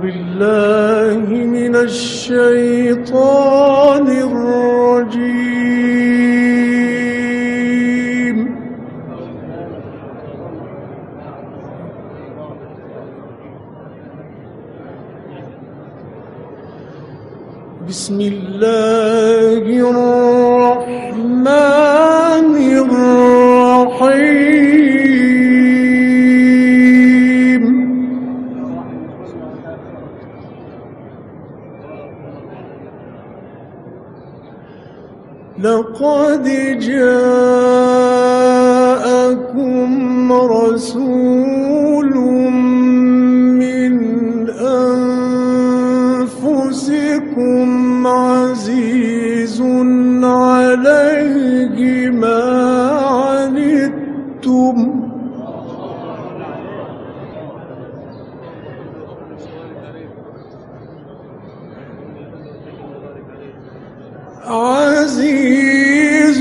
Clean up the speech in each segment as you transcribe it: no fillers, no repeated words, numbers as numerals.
بالله من الشيطان الرجيم. بسم الله الرحمن الرحيم. لقد جاءكم رسول من أنفسكم عزيز عليه ما عنتم عزيز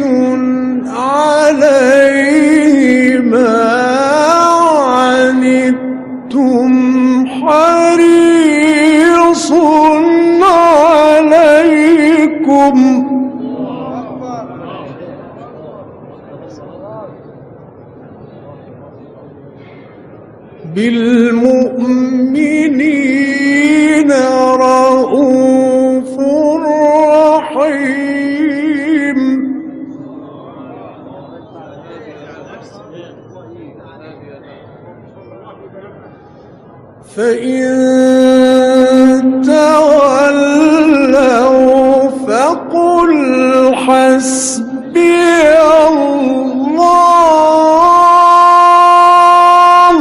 عليه ما عنتم حريص عليكم بالمؤمنين رءوف رحيم. فإن تولوا فقل حسبي الله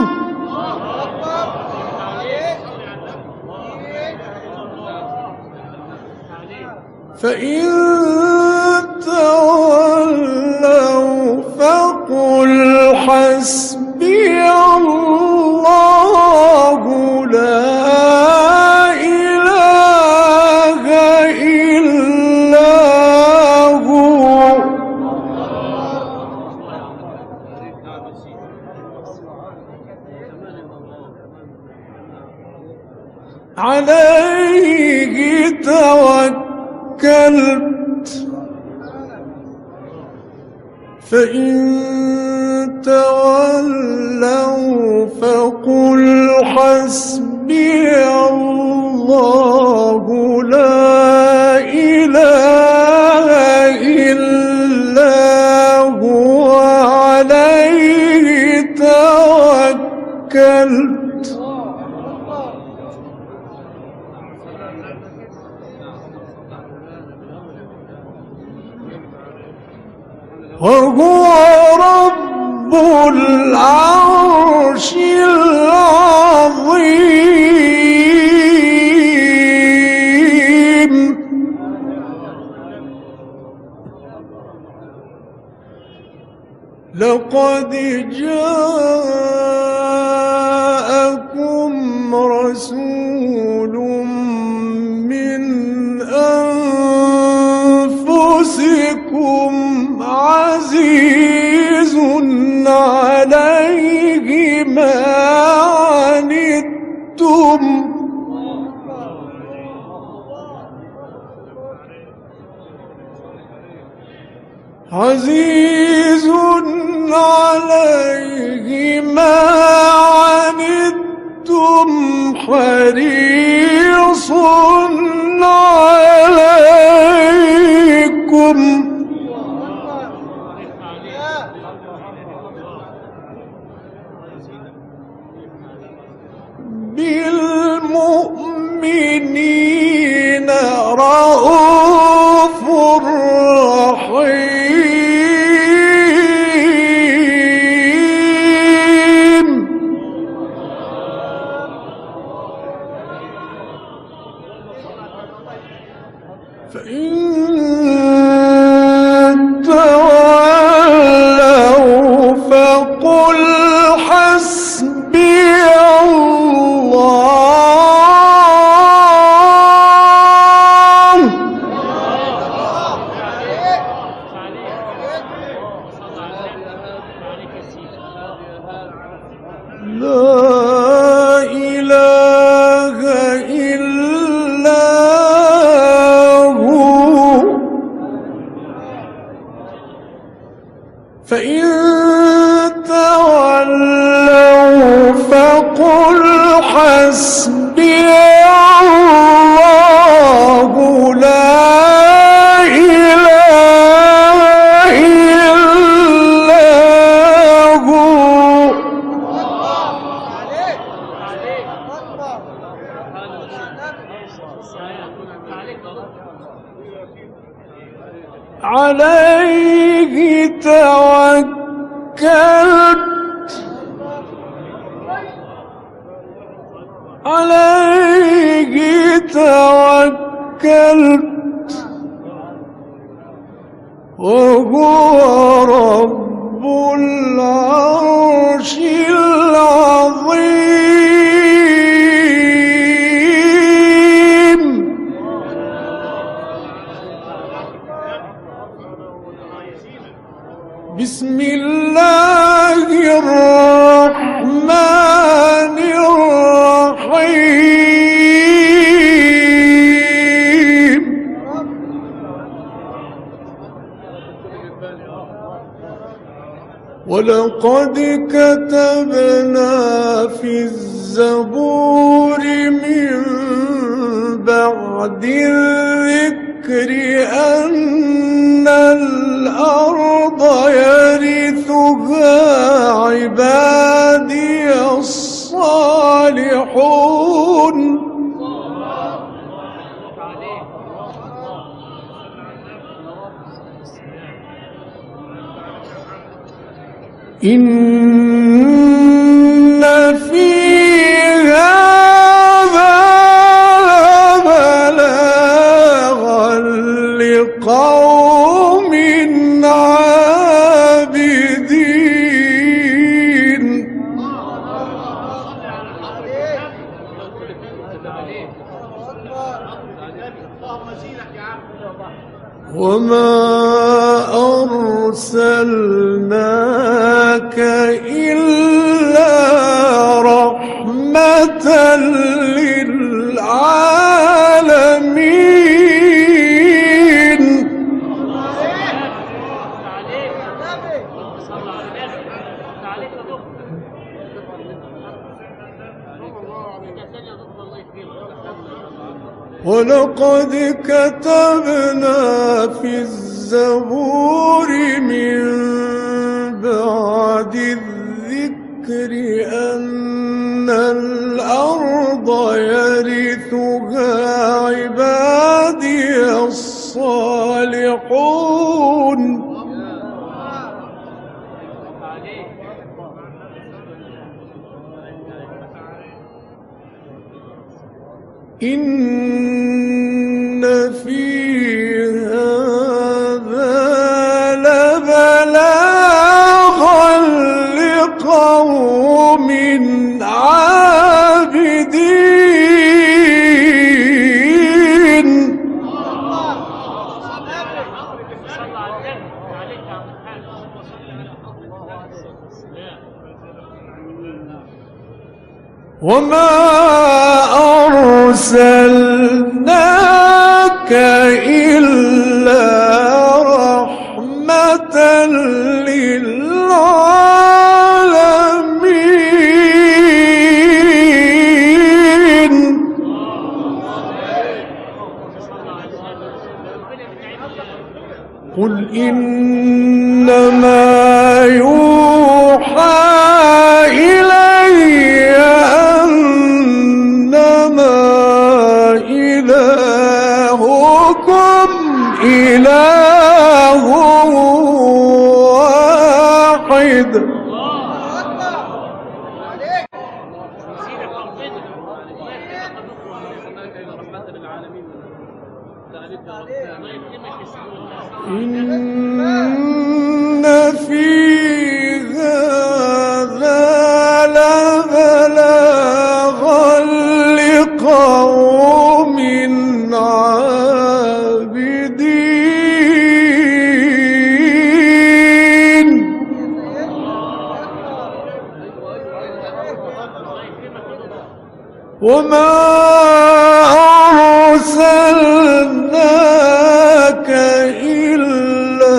فإن تولوا فقل حسبي الله لا إله إلا هو عليه توكلت. فإن تولوا فقل حسبي الله لا إله إلا هو عليه توكلت وهو رب العرش العظيم. لقد جاءكم رسول من أنفسكم عزيز عليه ما عنتم عزيز عليه ما عنتم حريص عليكم بالمؤمنين رءوف رحيم. فإن تولوا فقل حسبي الله لا إله فقل حسبي الله لا إله إلا هو عليه توكلت عليه توكلت وهو رب العرش العظيم بسم الله الرحمن الرحيم ولقد كتبنا في الزبور من بعد الذكر أن الأرض يرثها عبادي الصالحون إن في هذا بلاغا لقوم عابدين وما أرسلناك إلا رحمة للعالمين ولقد كتبنا في الزبور من بعد الذكر أن الأرض يرثها عبادي الصالحون إن في هذا لبلاغا لقوم عابدين وما أرسلناك إلا رحمة للعالمين قل إنما يوحى إلي أنما إلهكم إله واحد إن في هذا لبلاغا لقوم عابدين وما أرسلناك إلا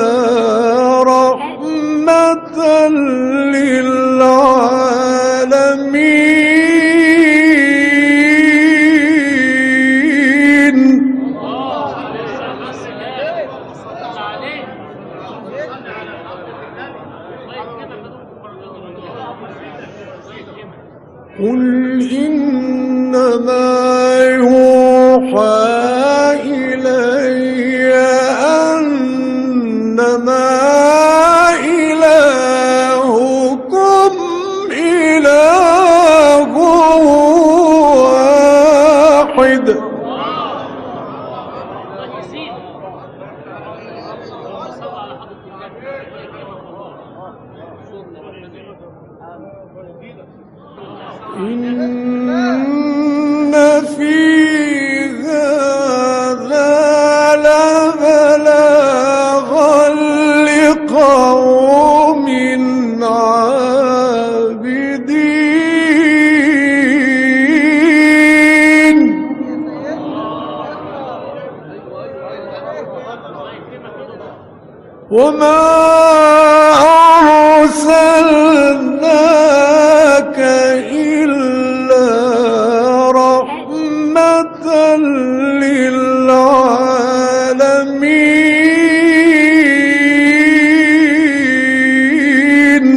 رحمة للعالمين إنما يوحى إلي أنما إلهكم إله واحد. إن في هذا لبلاغا لقوم عابدين. وما أرسلناك إلا رحمة للعالمين.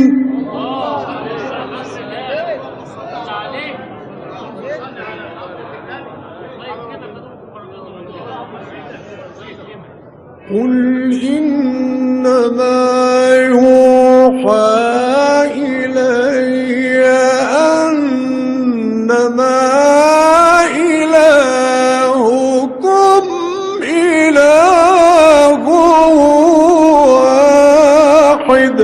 قل إنما يوحى إلي أنما إلهكم إله واحد.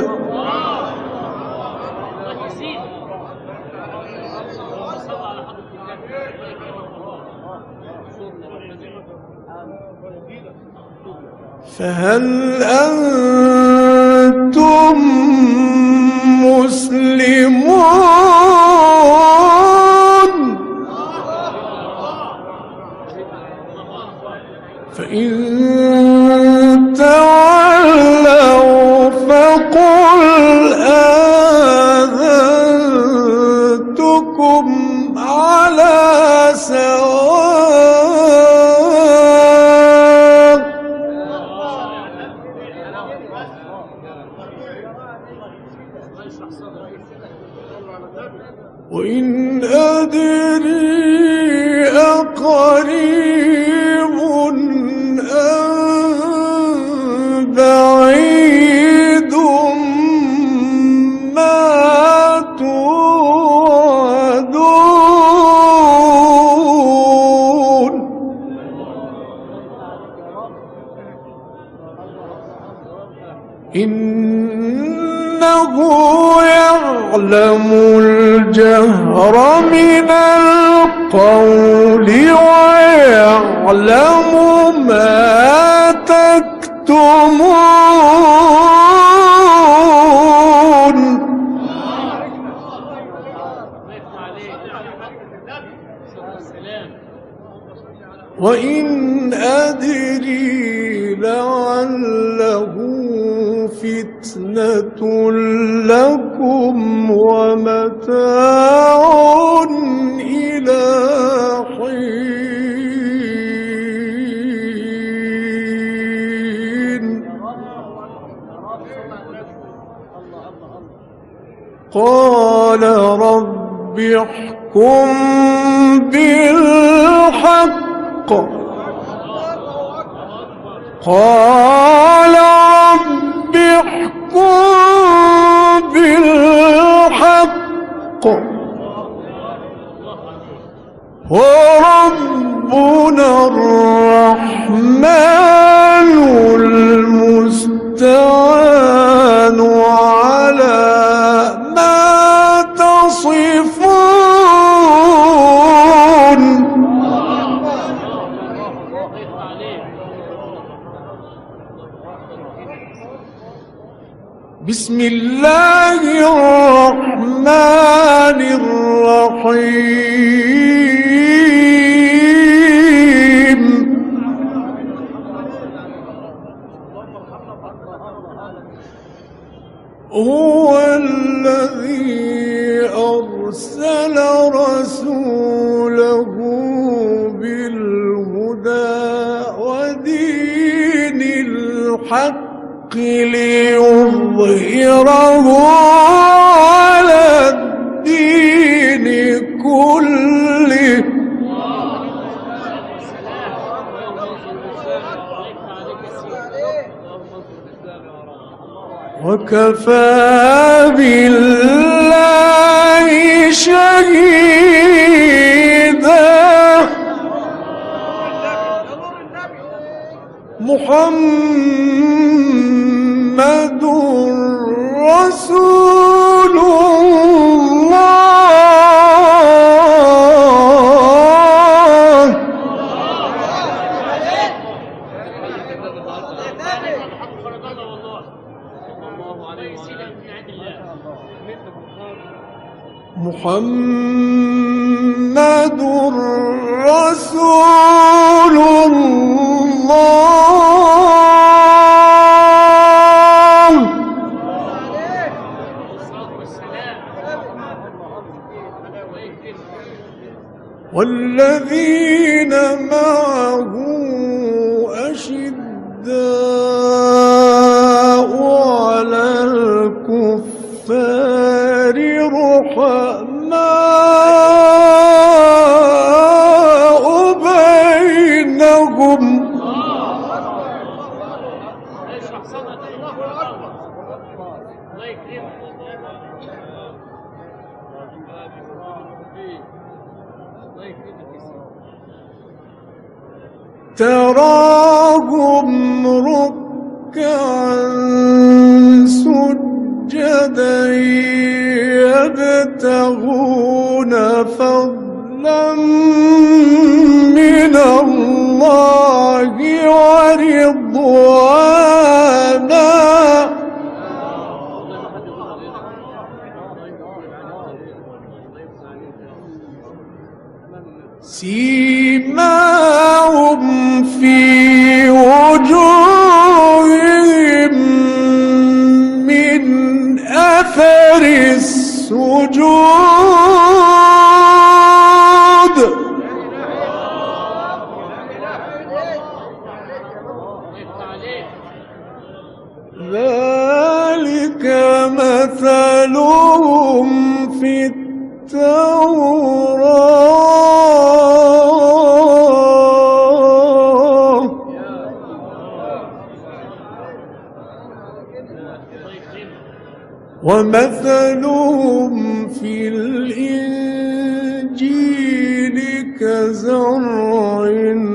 فهل أنتم مسلمون؟ فإن تولوا فقل آذنتكم على سواء. وإن أدري أقريب أم بعيد ما توعدون. إنه يعلم الجهر من القول ويعلم ما تكتمون. وإن أدري لعله فتنة لكم ومتاع إلى حين. قال رب احكم بالحق. قال رب احكم بالحق وربنا الرحمن المستعان على ما تصفون. بسم الله الرحمن الرحيم. هو الذي أرسل رسوله بالهدى ودين الحق ليظهره على الدين كله كله وكفى بالله شهيدا محمد رسول الله محمد رسول الله والذين معه أشداء على الكفار رحماء بينهم تراهم ركعا سجدا يبتغون فضلا من الله ورضوانا سيماهم في وجوههم من أثر السجود ذلك مثلهم في التوراة ومثلهم في الإنجيل كزرع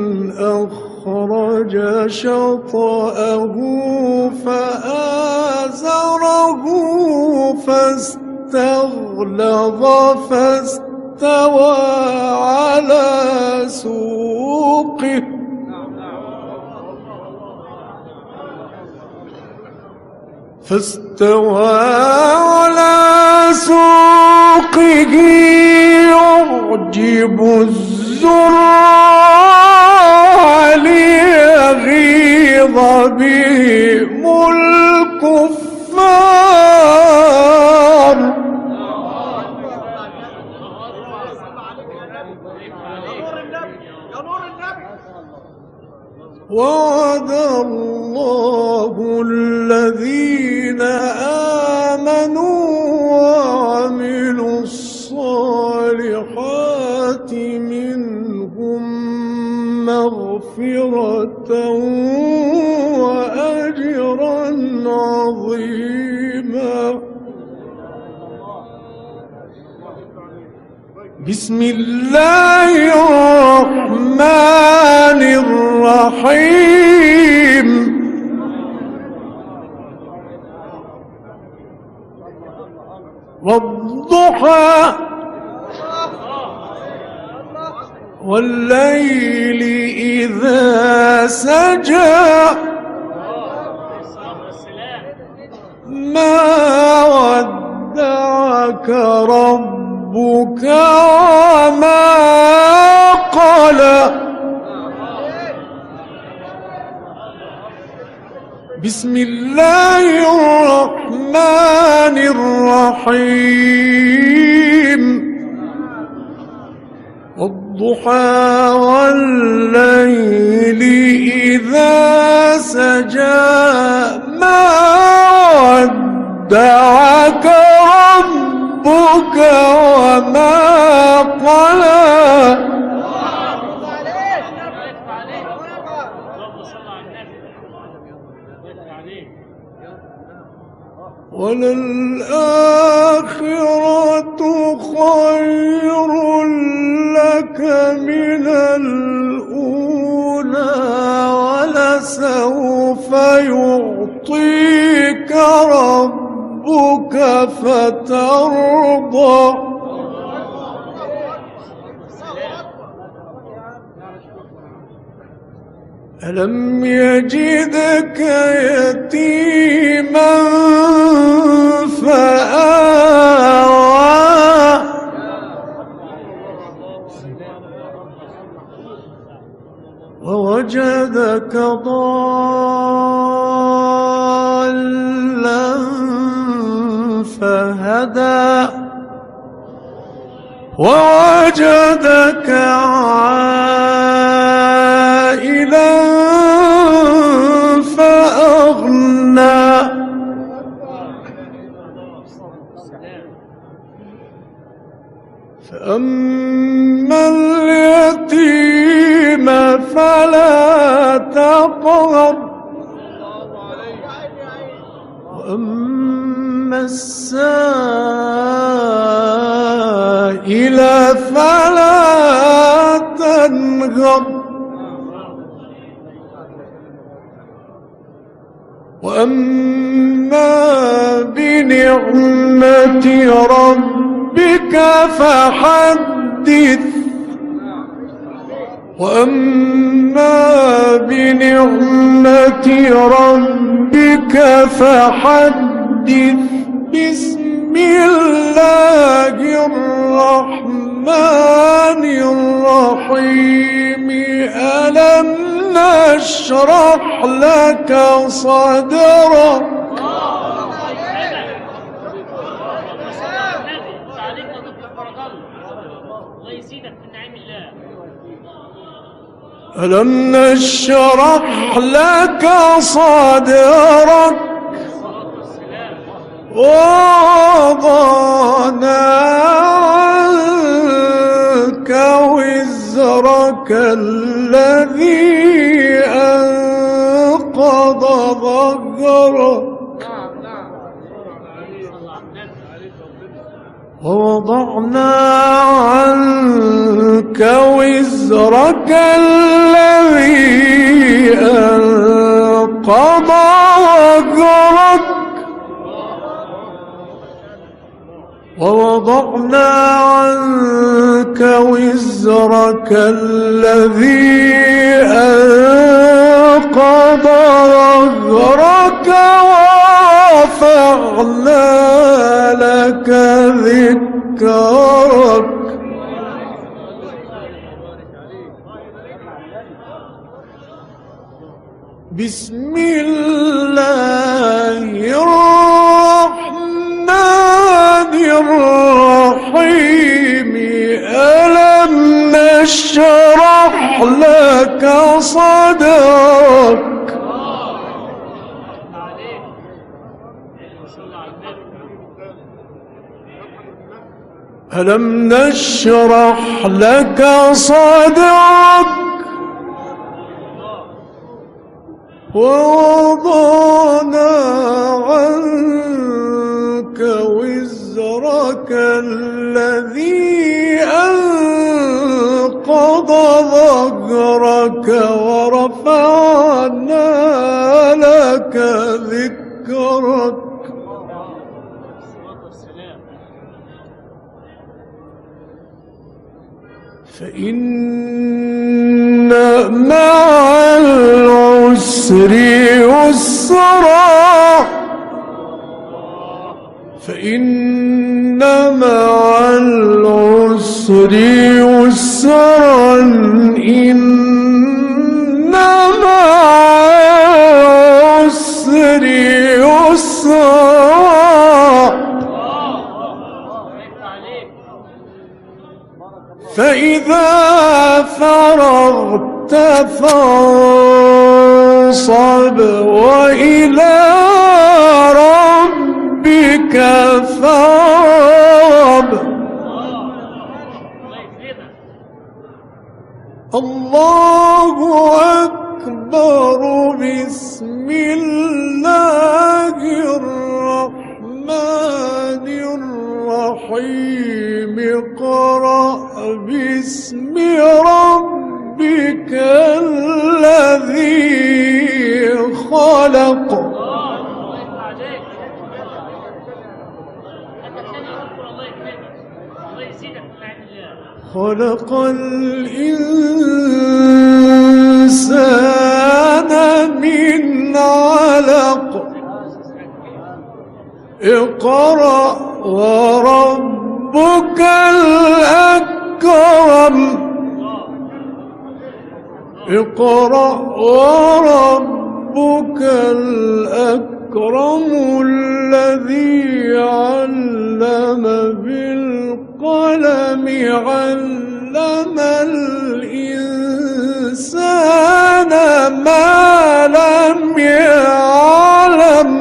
أخرج شطأه فآزره فاستغلظ فاستوى على سوقه يعجب الزراع ليغيظ بهم الكفار وعد الله الذين آمنوا وعملوا الصالحات منهم مغفرة وأجرا عظيما بسم الله الرحمن الرحيم والضحى والليل إذا سجى ما ودعك ربك وما قلى بسم الله الرحمن الرحيم والضحى والليل إذا سجى ما ودعك ربك ربك وما قلى وللآخرة خير لك من الأولى ولسوف يعطيك ربك فترضى ألم يجدك يتيما فآوى ووجدك ضالا فهدى ووجدك عائلا فأغنى فأما اليتيم فلا تقهر وأما السائل فلا تنهر وأما بنعمة ربك فحدث وأما بنعمة ربك فحدث بسم الله الرحمن الرحيم ألم نشرح لك صدرك ألم نشرح لك صدرك ووضعنا عنك وزرك الذي أنقض ظهرك ووضعنا عنك وزرك الذي أنقض ظهرك ووضعنا عنك وزرك الذي أنقض ظهرك ورفعنا لك ذكرك بسم الله الرحمن الرحيم ألم نشرح لك صدرك ألم نشرح لك صدرك ووضعنا عنك وزرك الذي أنقض ظهرك ورفعنا لك ذكرك فإن مع العسر يسرا فإن مع العسر يسرا إن مع العسر يسرا فإذا فرغت فانصب وإلى ربك فارغب الله أكبر. بسم الله الرحمن الرحيم. اقرأ باسم ربك الذي خلق. خلق الإنسان من علق. اقرأ وربك الأكرم. اقرأ وربك الأكرم الذي علم بالقلم. علم الإنسان ما لم يعلم.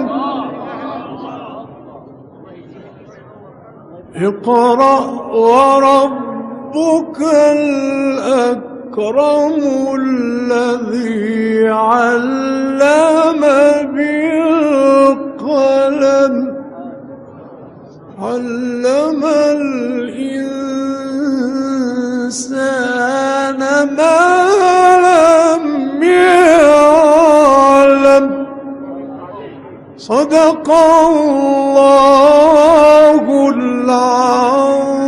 اقرأ وربك الأكرم الذي علم بالقلم. علم الإنسان ما لم يعلم. صدق الله العظيم.